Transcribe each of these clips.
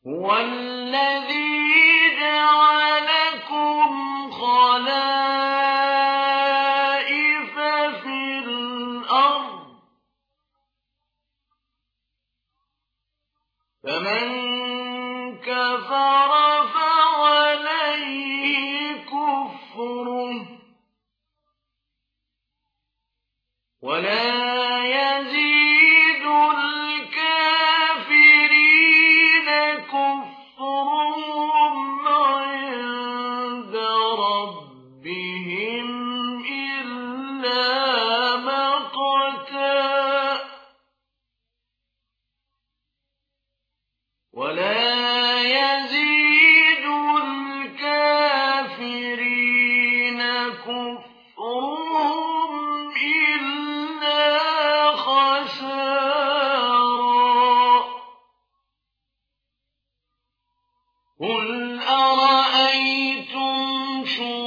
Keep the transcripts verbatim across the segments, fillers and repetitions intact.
هو الذي جعلكم خلائف في الأرض فمن كفر فعليه كفره ولا يزيد الكافرين كفرهم عند ربهم إلا مقتا ولا يزيد الكافرين كفرهم إلا خسارا قل أرأيتم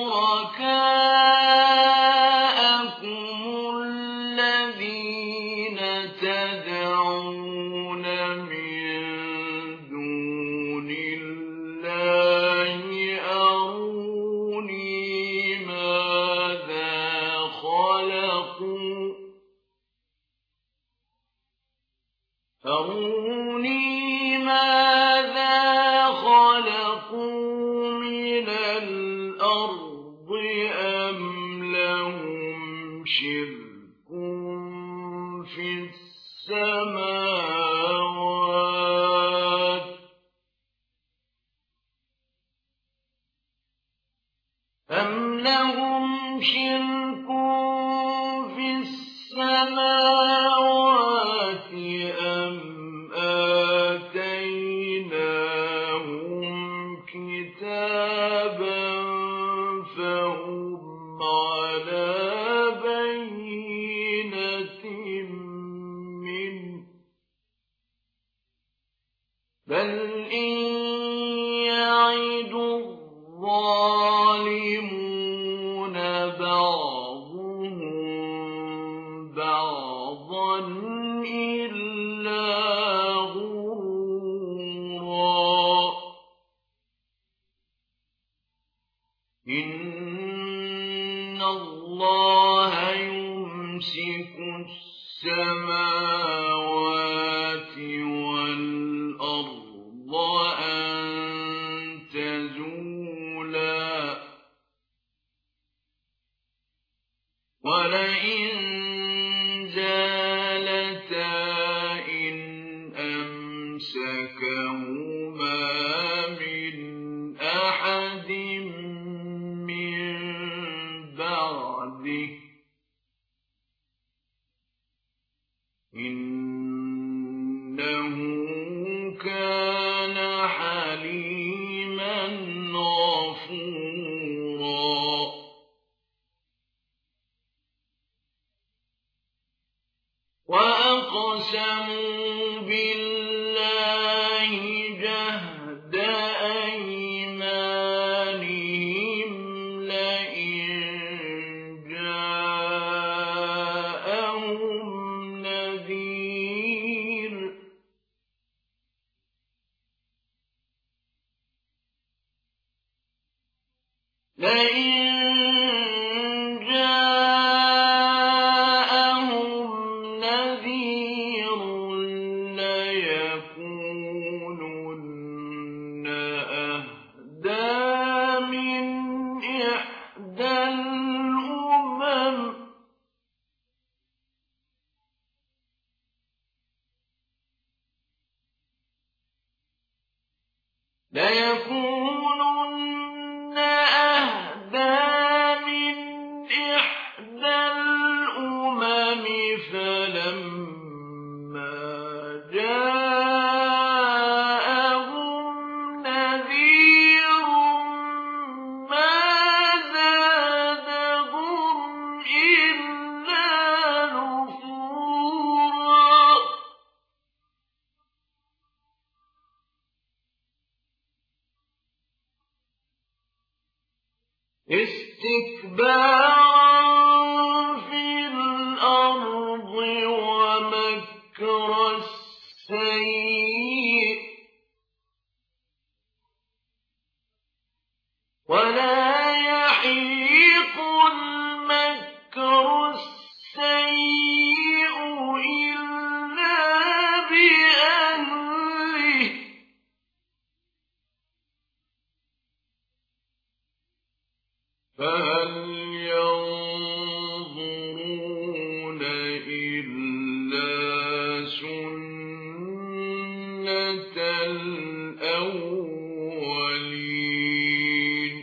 شركاءكم الذين تدعون من دون الله أروني ماذا خلقوا أروني ماذا خلقوا من الأرض أم لهم شرك في السماوات أم لهم شرك في السماوات أم آتيناهم كتابا فهم على بينة منه بل إن يعد الظالمون بعضهم بعضا إلا غرورا إن الله يمسك السماوات والأرض أن تزولا ولئن زالتا إن أمسكهما من أحد من بعده إنه كان حليما غفورا وأقسموا بالله جهد أيمانهم لئن جاءهم نذير لئن ليكونن أهدى من إحدى الأمم فلما جاءهم نذير ما زادهم إلا نفورا استكبارا في الأرض ومكر السيء فهل ينظرون إلا سنة الأولين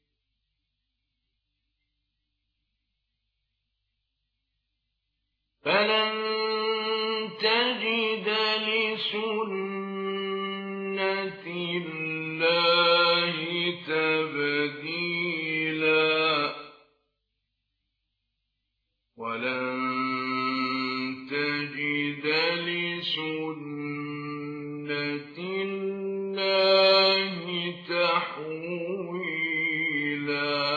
فلن تجد لسنة الله تبديلا ولن تجد لسنة الله تحويلا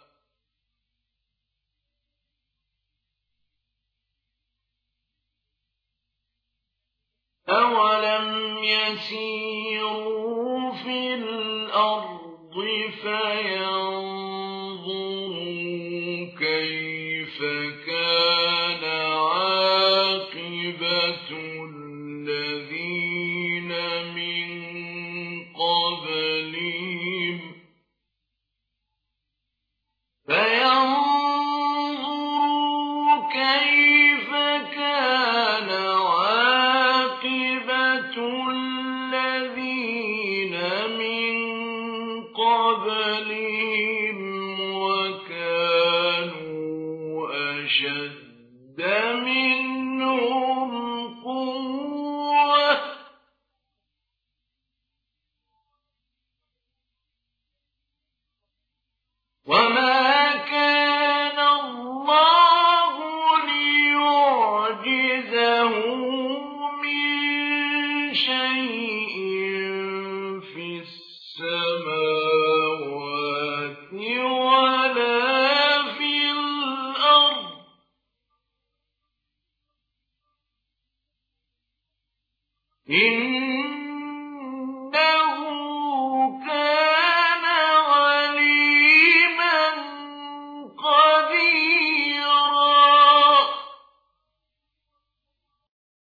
أولم يسيروا في الأرض فينظروا كيف كان عاقبة الذين من قبلهم فينظروا كيف كان الذين من قبلهم وكانوا أشد منهم قوة وما كان الله ليعجزه من شيء في السماوات ولا في الأرض إن